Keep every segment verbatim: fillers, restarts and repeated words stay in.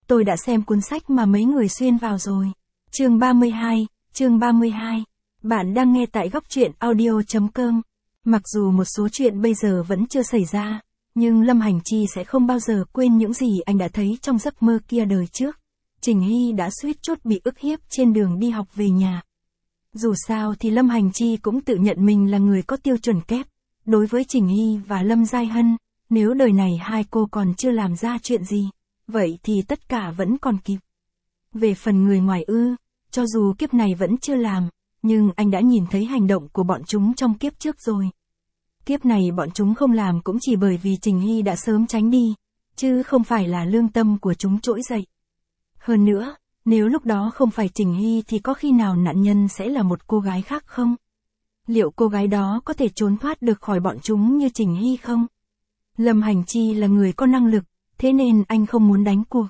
tôi đã xem cuốn sách mà mấy người xuyên vào rồi. Chương ba mươi hai, chương ba mươi hai. Bạn đang nghe tại góc truyện audio chấm com. Mặc dù một số chuyện bây giờ vẫn chưa xảy ra, nhưng Lâm Hành Chi sẽ không bao giờ quên những gì anh đã thấy trong giấc mơ kia đời trước. Trình Hy đã suýt chút bị ức hiếp trên đường đi học về nhà. Dù sao thì Lâm Hành Chi cũng tự nhận mình là người có tiêu chuẩn kép. Đối với Trình Hy và Lâm Giai Hân, nếu đời này hai cô còn chưa làm ra chuyện gì, vậy thì tất cả vẫn còn kịp. Về phần người ngoài ư, cho dù kiếp này vẫn chưa làm, nhưng anh đã nhìn thấy hành động của bọn chúng trong kiếp trước rồi. Kiếp này bọn chúng không làm cũng chỉ bởi vì Trình Hy đã sớm tránh đi, chứ không phải là lương tâm của chúng trỗi dậy. Hơn nữa, nếu lúc đó không phải Trình Hy thì có khi nào nạn nhân sẽ là một cô gái khác không? Liệu cô gái đó có thể trốn thoát được khỏi bọn chúng như Trình Hy không? Lâm Hành Chi là người có năng lực, thế nên anh không muốn đánh cuộc.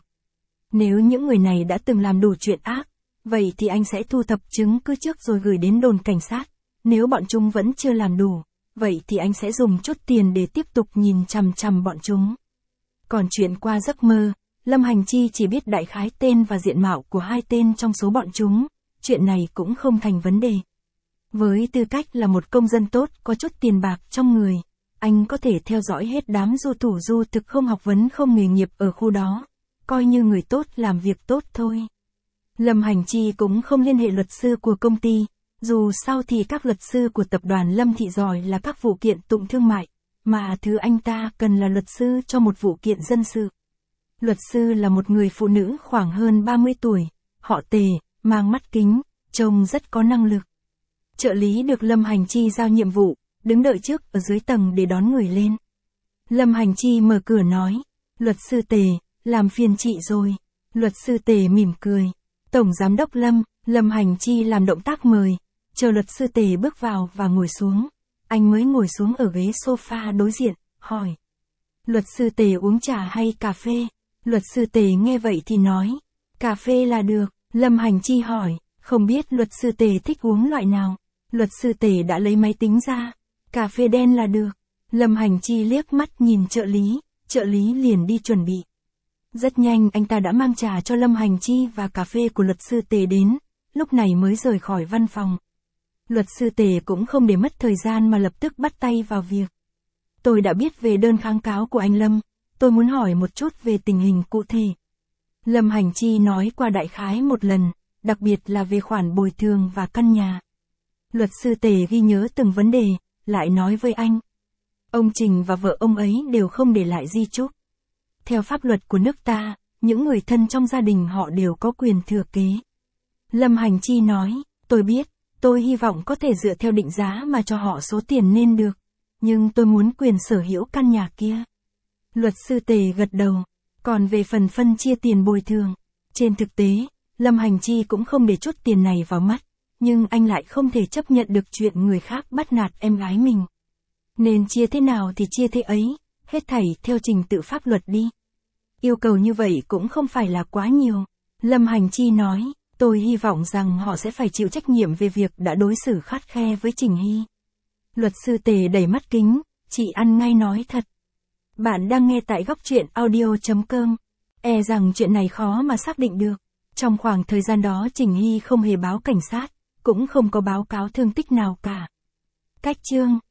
Nếu những người này đã từng làm đủ chuyện ác, vậy thì anh sẽ thu thập chứng cứ trước rồi gửi đến đồn cảnh sát. Nếu bọn chúng vẫn chưa làm đủ, vậy thì anh sẽ dùng chút tiền để tiếp tục nhìn chằm chằm bọn chúng. Còn chuyện qua giấc mơ, Lâm Hành Chi chỉ biết đại khái tên và diện mạo của hai tên trong số bọn chúng, chuyện này cũng không thành vấn đề. Với tư cách là một công dân tốt có chút tiền bạc trong người, anh có thể theo dõi hết đám du thủ du thực không học vấn không nghề nghiệp ở khu đó, coi như người tốt làm việc tốt thôi. Lâm Hành Chi cũng không liên hệ luật sư của công ty, dù sao thì các luật sư của tập đoàn Lâm Thị giỏi là các vụ kiện tụng thương mại, mà thứ anh ta cần là luật sư cho một vụ kiện dân sự. Luật sư là một người phụ nữ khoảng hơn ba mươi tuổi, họ Tề, mang mắt kính, trông rất có năng lực. Trợ lý được Lâm Hành Chi giao nhiệm vụ, đứng đợi trước ở dưới tầng để đón người lên. Lâm Hành Chi mở cửa nói, luật sư Tề, làm phiền chị rồi. Luật sư Tề mỉm cười. Tổng giám đốc Lâm, Lâm Hành Chi làm động tác mời, chờ luật sư Tề bước vào và ngồi xuống. Anh mới ngồi xuống ở ghế sofa đối diện, hỏi. Luật sư Tề uống trà hay cà phê? Luật sư Tề nghe vậy thì nói, cà phê là được. Lâm Hành Chi hỏi, không biết luật sư Tề thích uống loại nào? Luật sư Tề đã lấy máy tính ra, cà phê đen là được. Lâm Hành Chi liếc mắt nhìn trợ lý, trợ lý liền đi chuẩn bị. Rất nhanh anh ta đã mang trà cho Lâm Hành Chi và cà phê của luật sư Tề đến, lúc này mới rời khỏi văn phòng. Luật sư Tề cũng không để mất thời gian mà lập tức bắt tay vào việc. Tôi đã biết về đơn kháng cáo của anh Lâm, tôi muốn hỏi một chút về tình hình cụ thể. Lâm Hành Chi nói qua đại khái một lần, đặc biệt là về khoản bồi thường và căn nhà. Luật sư Tề ghi nhớ từng vấn đề, lại nói với anh. Ông Trình và vợ ông ấy đều không để lại di chúc. Theo pháp luật của nước ta, những người thân trong gia đình họ đều có quyền thừa kế. Lâm Hành Chi nói, tôi biết, tôi hy vọng có thể dựa theo định giá mà cho họ số tiền nên được. Nhưng tôi muốn quyền sở hữu căn nhà kia. Luật sư Tề gật đầu. Còn về phần phân chia tiền bồi thường, trên thực tế, Lâm Hành Chi cũng không để chút tiền này vào mắt. Nhưng anh lại không thể chấp nhận được chuyện người khác bắt nạt em gái mình. Nên chia thế nào thì chia thế ấy, hết thảy theo trình tự pháp luật đi. Yêu cầu như vậy cũng không phải là quá nhiều. Lâm Hành Chi nói, tôi hy vọng rằng họ sẽ phải chịu trách nhiệm về việc đã đối xử khắt khe với Trình Hy. Luật sư Tề đẩy mắt kính, chị ăn ngay nói thật. Bạn đang nghe tại góc truyện audio chấm com. E rằng chuyện này khó mà xác định được. Trong khoảng thời gian đó Trình Hy không hề báo cảnh sát, cũng không có báo cáo thương tích nào cả. Cách chương